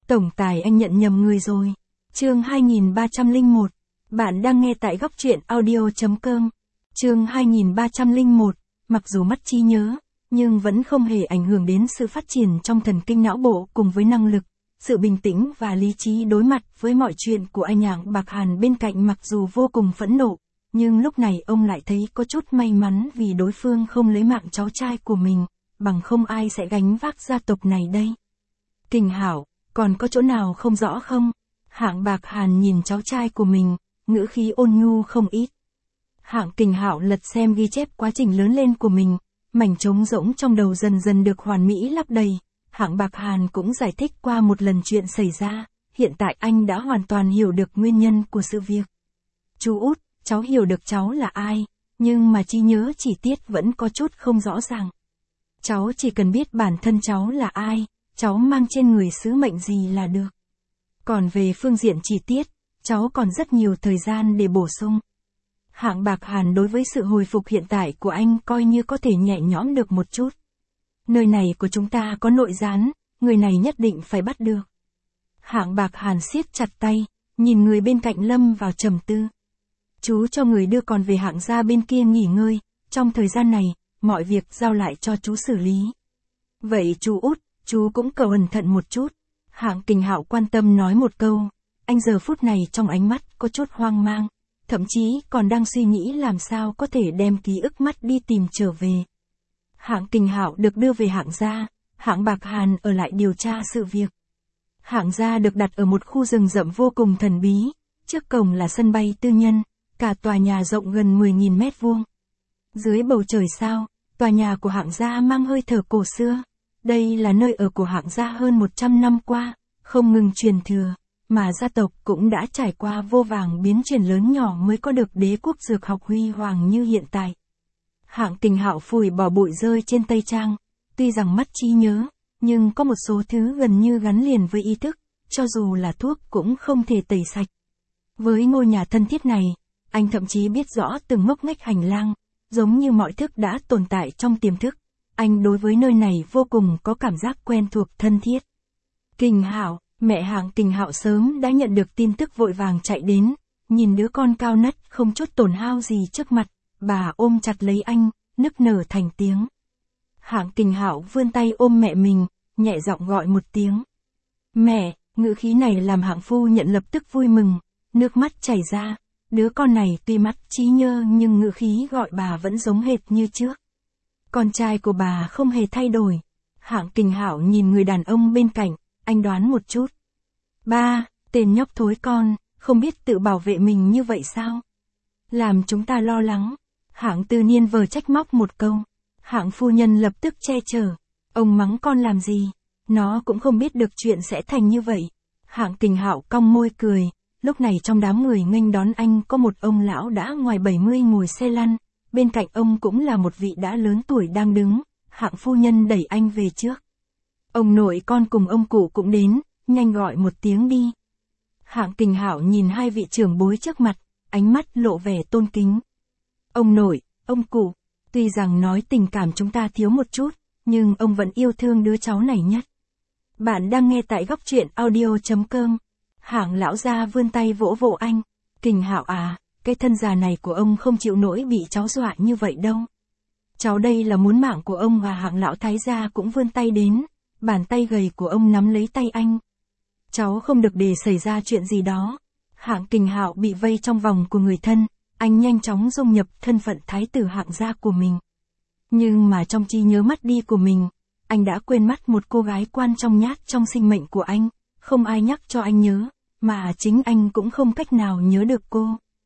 Tổng tài anh nhận nhầm người rồi. Chương 2301. Bạn đang nghe tại góc truyện audio.com. Chương 2301. Mặc dù mất trí nhớ, nhưng vẫn không hề ảnh hưởng đến sự phát triển trong thần kinh não bộ cùng với năng lực, sự bình tĩnh và lý trí đối mặt với mọi chuyện của anh Hạng Bạc Hàn bên cạnh. Mặc dù vô cùng phẫn nộ, nhưng lúc này ông lại thấy có chút may mắn vì đối phương không lấy mạng cháu trai của mình, bằng không ai sẽ gánh vác gia tộc này đây. Kình Hạo, còn có chỗ nào không rõ không? Hạng Bạc Hàn nhìn cháu trai của mình, ngữ khí ôn nhu không ít. Hạng Kình Hạo lật xem ghi chép quá trình lớn lên của mình, mảnh trống rỗng trong đầu dần dần được hoàn mỹ lấp đầy. Hạng Bạc Hàn cũng giải thích qua một lần chuyện xảy ra, hiện tại anh đã hoàn toàn hiểu được nguyên nhân của sự việc. Chú út, cháu hiểu được cháu là ai, nhưng mà trí nhớ chi tiết vẫn có chút không rõ ràng. Cháu chỉ cần biết bản thân cháu là ai, cháu mang trên người sứ mệnh gì là được. Còn về phương diện chi tiết, cháu còn rất nhiều thời gian để bổ sung. Hạng Bạc Hàn đối với sự hồi phục hiện tại của anh coi như có thể nhẹ nhõm được một chút. Nơi này của chúng ta có nội gián, người này nhất định phải bắt được. Hạng Bạc Hàn siết chặt tay, nhìn người bên cạnh lâm vào trầm tư. Chú cho người đưa con về Hạng gia bên kia nghỉ ngơi, trong thời gian này, mọi việc giao lại cho chú xử lý. Vậy chú út, chú cũng cẩn thận một chút. Hạng Kình Hạo quan tâm nói một câu, anh giờ phút này trong ánh mắt có chút hoang mang, thậm chí còn đang suy nghĩ làm sao có thể đem ký ức mất đi tìm trở về. Hạng Kình Hạo được đưa về Hạng gia, Hạng Bạc Hàn ở lại điều tra sự việc. Hạng gia được đặt ở một khu rừng rậm vô cùng thần bí, trước cổng là sân bay tư nhân, cả tòa nhà rộng gần 10.000 mét vuông. Dưới bầu trời sao, tòa nhà của Hạng gia mang hơi thở cổ xưa. Đây là nơi ở của Hạng gia hơn 100 năm qua, không ngừng truyền thừa, mà gia tộc cũng đã trải qua vô vàn biến chuyển lớn nhỏ mới có được đế quốc dược học huy hoàng như hiện tại. Hạng Kình Hạo phủi bỏ bụi rơi trên tay trang, tuy rằng mất trí nhớ, nhưng có một số thứ gần như gắn liền với ý thức, cho dù là thuốc cũng không thể tẩy sạch. Với ngôi nhà thân thiết này, anh thậm chí biết rõ từng ngóc ngách hành lang, giống như mọi thức đã tồn tại trong tiềm thức. Anh đối với nơi này vô cùng có cảm giác quen thuộc thân thiết. Kình Hạo, mẹ Hạng Kình Hạo sớm đã nhận được tin tức vội vàng chạy đến, nhìn đứa con cao nất không chút tổn hao gì trước mặt, bà ôm chặt lấy anh, nức nở thành tiếng. Hạng Kình Hạo vươn tay ôm mẹ mình, nhẹ giọng gọi một tiếng. Mẹ, ngữ khí này làm Hạng phu nhận lập tức vui mừng, nước mắt chảy ra, đứa con này tuy mất trí nhớ nhưng ngữ khí gọi bà vẫn giống hệt như trước. Con trai của bà không hề thay đổi. Hạng Kình Hạo nhìn người đàn ông bên cạnh, anh đoán một chút. Ba, tên nhóc thối con, không biết tự bảo vệ mình như vậy sao? Làm chúng ta lo lắng. Hạng Tư Niên vờ trách móc một câu. Hạng phu nhân lập tức che chở. Ông mắng con làm gì? Nó cũng không biết được chuyện sẽ thành như vậy. Hạng Kình Hạo cong môi cười. Lúc này trong đám người nghênh đón anh có một ông lão đã ngoài 70 ngồi xe lăn. Bên cạnh ông cũng là một vị đã lớn tuổi đang đứng, Hạng phu nhân đẩy anh về trước. Ông nội con cùng ông cụ cũng đến, nhanh gọi một tiếng đi. Hạng Kình Hạo nhìn hai vị trưởng bối trước mặt, ánh mắt lộ vẻ tôn kính. Ông nội, ông cụ, tuy rằng nói tình cảm chúng ta thiếu một chút, nhưng ông vẫn yêu thương đứa cháu này nhất. Bạn đang nghe tại góc truyện audio.com. Hạng lão gia vươn tay vỗ vỗ anh. Kình Hạo à, cái thân già này của ông không chịu nổi bị cháu dọa như vậy đâu. Cháu đây là muốn mạng của ông. Và Hạng lão thái gia cũng vươn tay đến, bàn tay gầy của ông nắm lấy tay anh. Cháu không được để xảy ra chuyện gì đó. Hạng Kình Hạo bị vây trong vòng của người thân, anh nhanh chóng dung nhập thân phận thái tử Hạng gia của mình. Nhưng mà trong trí nhớ mất đi của mình, anh đã quên mất một cô gái quan trọng nhất trong sinh mệnh của anh, không ai nhắc cho anh nhớ, mà chính anh cũng không cách nào nhớ được cô.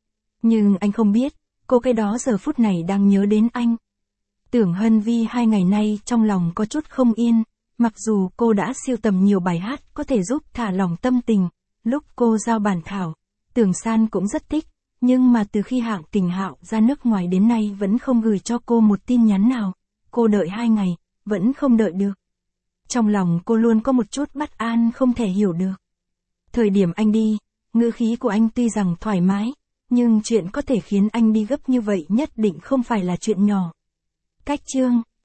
Nhưng anh không biết, cô cái đó giờ phút này đang nhớ đến anh. Tưởng Hân Vi 2 ngày nay trong lòng có chút không yên, mặc dù cô đã sưu tầm nhiều bài hát có thể giúp thả lỏng tâm tình, lúc cô giao bản thảo, Tưởng San cũng rất thích, nhưng mà từ khi Hạng Kình Hạo ra nước ngoài đến nay vẫn không gửi cho cô một tin nhắn nào, cô đợi 2 ngày, vẫn không đợi được. Trong lòng cô luôn có một chút bất an không thể hiểu được. Thời điểm anh đi, ngữ khí của anh tuy rằng thoải mái, nhưng chuyện có thể khiến anh đi gấp như vậy nhất định không phải là chuyện nhỏ. Cách chương